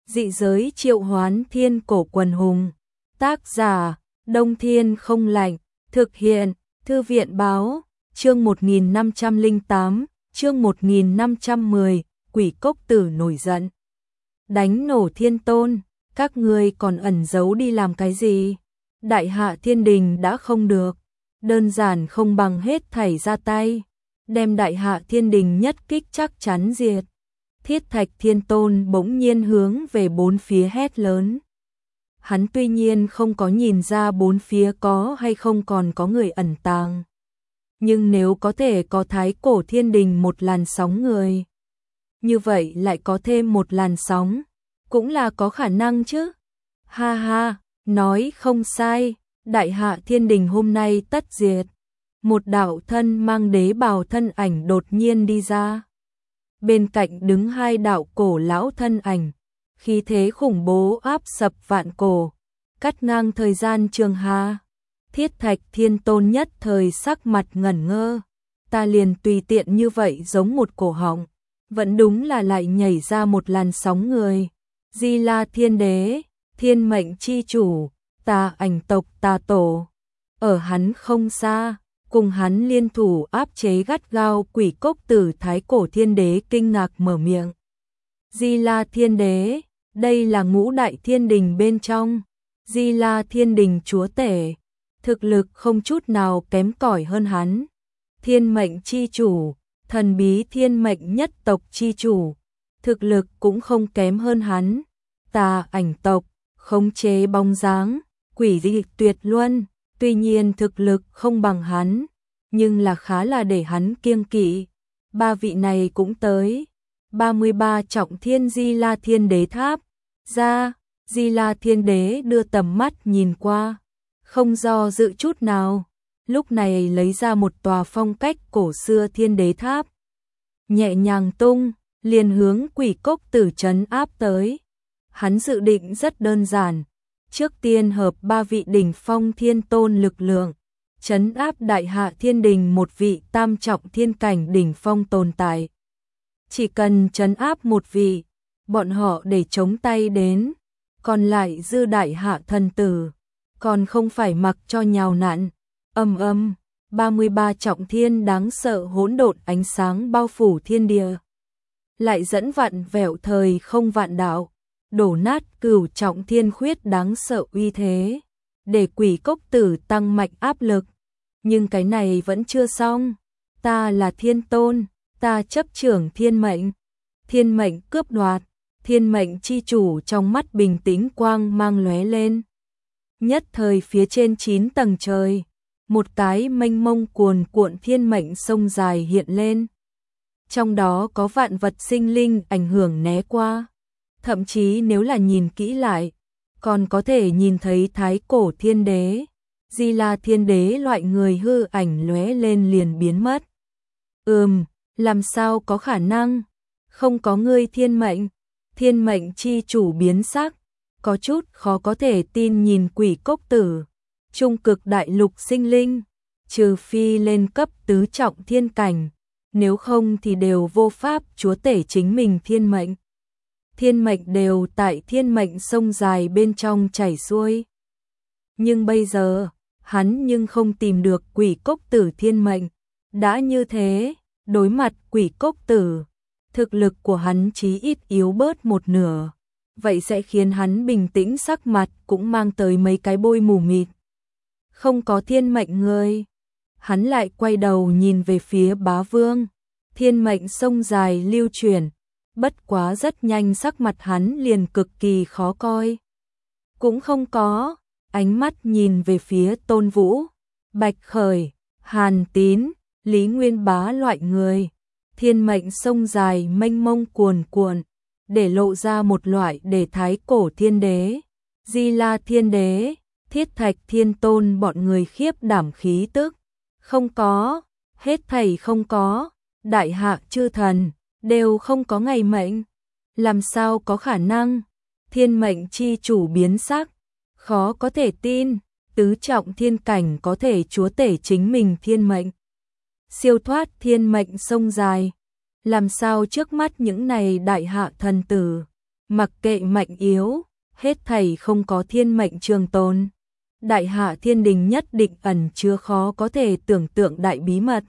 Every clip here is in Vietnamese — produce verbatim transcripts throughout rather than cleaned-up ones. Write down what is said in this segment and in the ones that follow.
Dị giới triệu hoán thiên cổ quần hùng. Tác giả, Đông Thiên không lạnh. Thực hiện, Thư viện báo. Chương một nghìn năm trăm lẻ tám, chương một nghìn năm trăm mười, Quỷ Cốc Tử nổi giận. Đánh nổ Thiên Tôn, các ngươi còn ẩn giấu đi làm cái gì? Đại hạ thiên đình đã không được, đơn giản không bằng hết thảy ra tay, đem đại hạ thiên đình nhất kích chắc chắn diệt. Thiết Thạch Thiên Tôn bỗng nhiên hướng về bốn phía hét lớn. Hắn tuy nhiên không có nhìn ra bốn phía có hay không còn có người ẩn tàng. Nhưng nếu có thể có thái cổ thiên đình một làn sóng người, như vậy lại có thêm một làn sóng, cũng là có khả năng chứ. Ha ha, nói không sai, đại hạ thiên đình hôm nay tất diệt. Một đạo thân mang đế bào thân ảnh đột nhiên đi ra. Bên cạnh đứng hai đạo cổ lão thân ảnh, khí thế khủng bố áp sập vạn cổ, cắt ngang thời gian trường hà. Thiết Thạch Thiên Tôn nhất thời sắc mặt ngẩn ngơ, ta liền tùy tiện như vậy giống một cổ họng, vẫn đúng là lại nhảy ra một làn sóng người. Di La Thiên Đế, thiên mệnh chi chủ, Tà Ảnh tộc Tà Tổ, ở hắn không xa, cùng hắn liên thủ áp chế gắt gao Quỷ Cốc Tử. Thái cổ thiên đế kinh ngạc mở miệng. Di La Thiên Đế, đây là ngũ đại thiên đình bên trong, Di La Thiên Đình chúa tể, thực lực không chút nào kém cỏi hơn hắn. Thiên mệnh chi chủ, thần bí thiên mệnh nhất tộc chi chủ, thực lực cũng không kém hơn hắn. Tà Ảnh tộc, khống chế bóng dáng, quỷ dị tuyệt luân, tuy nhiên thực lực không bằng hắn, nhưng là khá là để hắn kiêng kỵ. Ba vị này cũng tới. ba mươi ba trọng thiên Di La Thiên Đế tháp ra, Di La Thiên Đế đưa tầm mắt nhìn qua, không do dự chút nào, lúc này lấy ra một tòa phong cách cổ xưa thiên đế tháp, nhẹ nhàng tung, liền hướng Quỷ Cốc Tử trấn áp tới. Hắn dự định rất đơn giản, trước tiên hợp ba vị đỉnh phong thiên tôn lực lượng, trấn áp đại hạ thiên đình một vị tam trọng thiên cảnh đỉnh phong tồn tại. Chỉ cần trấn áp một vị, bọn họ để chống tay đến, còn lại dư đại hạ thần tử, còn không phải mặc cho nhào nặn. Âm âm, ba mươi ba trọng thiên đáng sợ hỗn độn ánh sáng bao phủ thiên địa, lại dẫn vạn vẹo thời không vạn đạo, đổ nát cửu trọng thiên khuyết đáng sợ uy thế, để Quỷ Cốc Tử tăng mạnh áp lực. Nhưng cái này vẫn chưa xong, ta là thiên tôn, ta chấp trưởng thiên mệnh, thiên mệnh cướp đoạt, thiên mệnh chi chủ trong mắt bình tĩnh quang mang lóe lên. Nhất thời phía trên chín tầng trời, một cái mênh mông cuồn cuộn thiên mệnh sông dài hiện lên. Trong đó có vạn vật sinh linh ảnh hưởng né qua. Thậm chí nếu là nhìn kỹ lại, còn có thể nhìn thấy thái cổ thiên đế, Di La Thiên Đế loại người hư ảnh lóe lên liền biến mất. Ừm, làm sao có khả năng? Không có ngươi thiên mệnh, thiên mệnh chi chủ biến sắc, có chút khó có thể tin nhìn Quỷ Cốc Tử. Trung cực đại lục sinh linh, trừ phi lên cấp tứ trọng thiên cảnh, nếu không thì đều vô pháp chúa tể chính mình thiên mệnh. Thiên mệnh đều tại thiên mệnh sông dài bên trong chảy xuôi. Nhưng bây giờ, hắn nhưng không tìm được Quỷ Cốc Tử thiên mệnh. Đã như thế, đối mặt Quỷ Cốc Tử, thực lực của hắn chí ít yếu bớt một nửa. Vậy sẽ khiến hắn bình tĩnh, sắc mặt cũng mang tới mấy cái bôi mù mịt. Không có thiên mệnh người. Hắn lại quay đầu nhìn về phía bá vương. Thiên mệnh sông dài lưu chuyển. Bất quá rất nhanh sắc mặt hắn liền cực kỳ khó coi. Cũng không có. Ánh mắt nhìn về phía Tôn Vũ, Bạch Khởi, Hàn Tín, Lý Nguyên Bá loại người. Thiên mệnh sông dài mênh mông cuồn cuộn, để lộ ra một loại để thái cổ thiên đế, Di La Thiên Đế, Thiết Thạch Thiên Tôn bọn người khiếp đảm khí tức. Không có, hết thảy không có, đại hạ chư thần đều không có ngày mệnh. Làm sao có khả năng? Thiên mệnh chi chủ biến sắc, khó có thể tin, tứ trọng thiên cảnh có thể chúa tể chính mình thiên mệnh. Siêu thoát thiên mệnh sông dài, làm sao trước mắt những này đại hạ thần tử, Mặc kệ mạnh yếu, hết thảy không có thiên mệnh trường tồn. Đại hạ thiên đình nhất định ẩn chứa khó có thể tưởng tượng đại bí mật.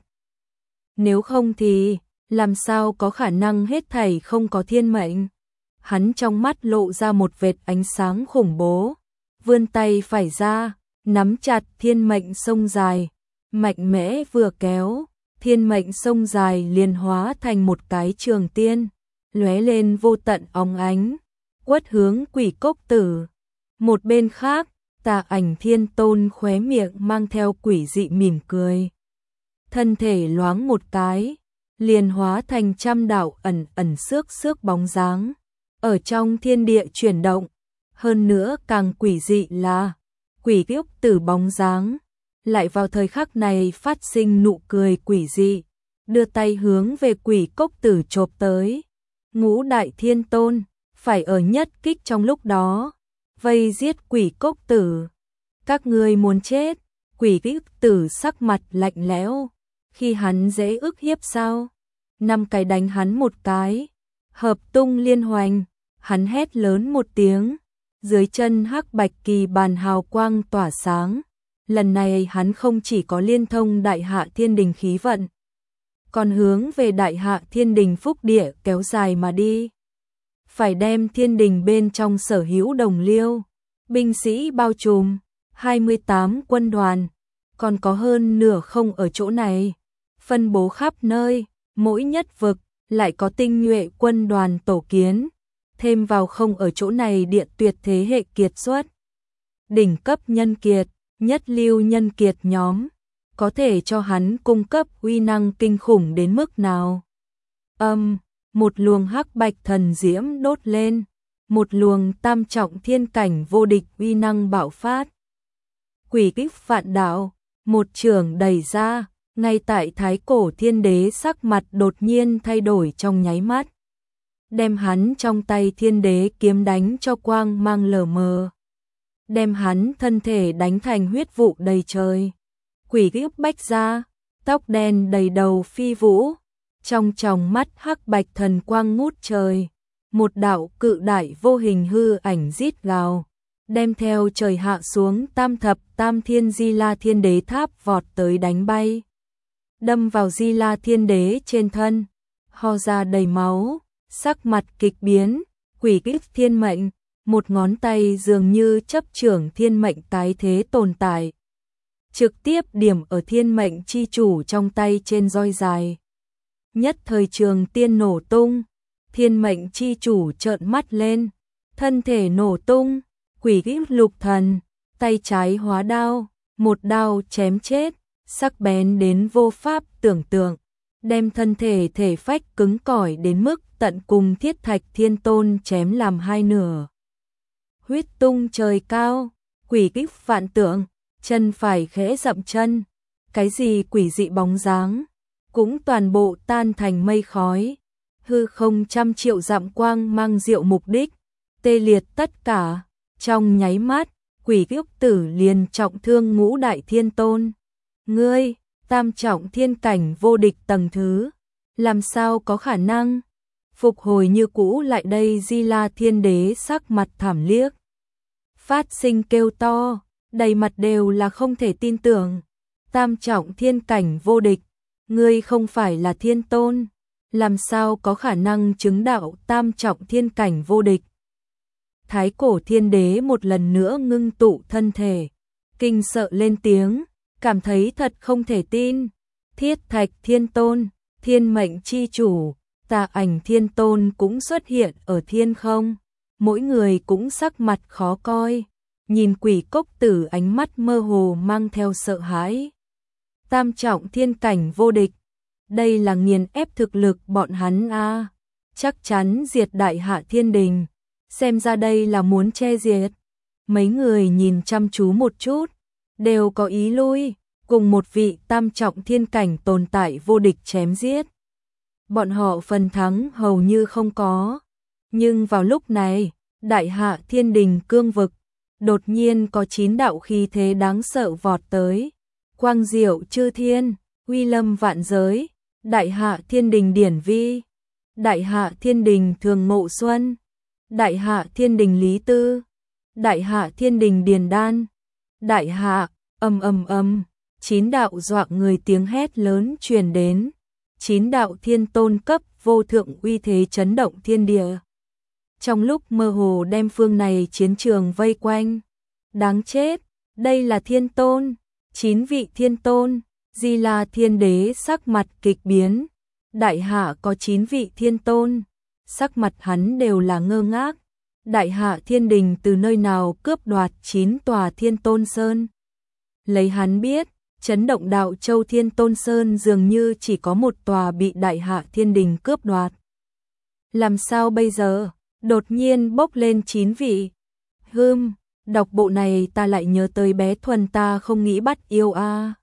Nếu không thì, làm sao có khả năng hết thảy không có thiên mệnh? Hắn trong mắt lộ ra một vệt ánh sáng khủng bố, vươn tay phải ra, nắm chặt thiên mệnh sông dài, mạnh mẽ vừa kéo, thiên mệnh sông dài liền hóa thành một cái trường tiên, lóe lên vô tận óng ánh, quất hướng Quỷ Cốc Tử. Một bên khác, Tà Ảnh Thiên Tôn khóe miệng mang theo quỷ dị mỉm cười. Thân thể loáng một cái, liền hóa thành trăm đạo ẩn ẩn xước xước bóng dáng, ở trong thiên địa chuyển động. Hơn nữa càng quỷ dị là, Quỷ Cốc Tử bóng dáng lại vào thời khắc này phát sinh nụ cười quỷ dị, đưa tay hướng về Quỷ Cốc Tử chộp tới. Ngũ Đại Thiên Tôn phải ở nhất kích trong lúc đó vây giết Quỷ Cốc Tử. Các ngươi muốn chết? Quỷ Cốc Tử sắc mặt lạnh lẽo, khi hắn dễ ức hiếp sao? Năm cái đánh hắn một cái, hợp tung liên hoành, hắn hét lớn một tiếng, dưới chân hắc bạch kỳ bàn hào quang tỏa sáng. Lần này hắn không chỉ có liên thông đại hạ thiên đình khí vận, còn hướng về đại hạ thiên đình phúc địa kéo dài mà đi. Phải đem thiên đình bên trong sở hữu đồng liêu, binh sĩ bao trùm, hai mươi tám quân đoàn, còn có hơn nửa không ở chỗ này, phân bố khắp nơi, mỗi nhất vực lại có tinh nhuệ quân đoàn tổ kiến, thêm vào không ở chỗ này địa tuyệt thế hệ kiệt xuất. Đỉnh cấp nhân kiệt, nhất lưu nhân kiệt nhóm, có thể cho hắn cung cấp uy năng kinh khủng đến mức nào. Âm, một luồng hắc bạch thần diễm đốt lên, một luồng tam trọng thiên cảnh vô địch uy năng bạo phát. Quỷ Kích Vạn Đạo, một trường đẩy ra, ngay tại thái cổ thiên đế sắc mặt đột nhiên thay đổi trong nháy mắt. Đem hắn trong tay thiên đế kiếm đánh cho quang mang lờ mờ. Đem hắn thân thể đánh thành huyết vụ đầy trời. Quỷ Kích bách ra, tóc đen đầy đầu phi vũ, trong tròng mắt hắc bạch thần quang ngút trời. Một đạo cự đại vô hình hư ảnh rít gào, đem theo trời hạ xuống tam thập tam thiên Di La Thiên Đế tháp vọt tới đánh bay. Đâm vào Di La Thiên Đế trên thân, ho ra đầy máu, sắc mặt kịch biến. Quỷ Kích thiên mệnh, một ngón tay dường như chấp trưởng thiên mệnh tái thế tồn tại, trực tiếp điểm ở thiên mệnh chi chủ trong tay trên roi dài. Nhất thời trường tiên nổ tung, thiên mệnh chi chủ trợn mắt lên, thân thể nổ tung. Quỷ Kích lục thần, tay trái hóa đao, một đao chém chết, sắc bén đến vô pháp tưởng tượng, đem thân thể thể phách cứng cỏi đến mức tận cùng Thiết Thạch Thiên Tôn chém làm hai nửa. Huyết tung trời cao, Quỷ Kích vạn tượng, chân phải khẽ dậm chân, cái gì quỷ dị bóng dáng cũng toàn bộ tan thành mây khói. Hư không trăm triệu dặm quang mang diệu mục đích, tê liệt tất cả. Trong nháy mắt, Quỷ Kích Tử liền trọng thương Ngũ Đại Thiên Tôn. Ngươi, tam trọng thiên cảnh vô địch tầng thứ, làm sao có khả năng? Phục hồi như cũ lại đây Di La Thiên Đế sắc mặt thảm liếc, phát sinh kêu to, đầy mặt đều là không thể tin tưởng. Tam trọng thiên cảnh vô địch, ngươi không phải là thiên tôn, làm sao có khả năng chứng đạo tam trọng thiên cảnh vô địch? Thái cổ thiên đế một lần nữa ngưng tụ thân thể, kinh sợ lên tiếng, cảm thấy thật không thể tin. Thiết Thạch Thiên Tôn, thiên mệnh chi chủ, Tà Ảnh Thiên Tôn cũng xuất hiện ở thiên không, mỗi người cũng sắc mặt khó coi, nhìn Quỷ Cốc Tử ánh mắt mơ hồ mang theo sợ hãi. Tam trọng thiên cảnh vô địch, đây là nghiền ép thực lực bọn hắn a, chắc chắn diệt đại hạ thiên đình. Xem ra đây là muốn che diệt. Mấy người nhìn chăm chú một chút, đều có ý lui, cùng một vị tam trọng thiên cảnh tồn tại vô địch chém giết. Bọn họ phần thắng hầu như không có. Nhưng vào lúc này, đại hạ thiên đình cương vực, đột nhiên có chín đạo khí thế đáng sợ vọt tới. Quang diệu chư thiên, uy lâm vạn giới, đại hạ thiên đình điển vi, đại hạ thiên đình thường ngộ xuân. Đại hạ thiên đình Lý Tư, đại hạ thiên đình Điền Đan, đại hạ, ầm ầm ầm, chín đạo dọa người tiếng hét lớn truyền đến, chín đạo thiên tôn cấp vô thượng uy thế chấn động thiên địa. Trong lúc mơ hồ đem phương này chiến trường vây quanh, đáng chết, đây là thiên tôn, chín vị thiên tôn, Di La Thiên Đế sắc mặt kịch biến, đại hạ có chín vị thiên tôn, sắc mặt hắn đều là ngơ ngác, đại hạ thiên đình từ nơi nào cướp đoạt chín tòa thiên tôn sơn. Lấy hắn biết, chấn động đạo châu thiên tôn sơn dường như chỉ có một tòa bị đại hạ thiên đình cướp đoạt. Làm sao bây giờ? Đột nhiên bốc lên chín vị. Hừm, đọc bộ này ta lại nhớ tới bé Thuần ta không nghĩ bắt yêu a. À.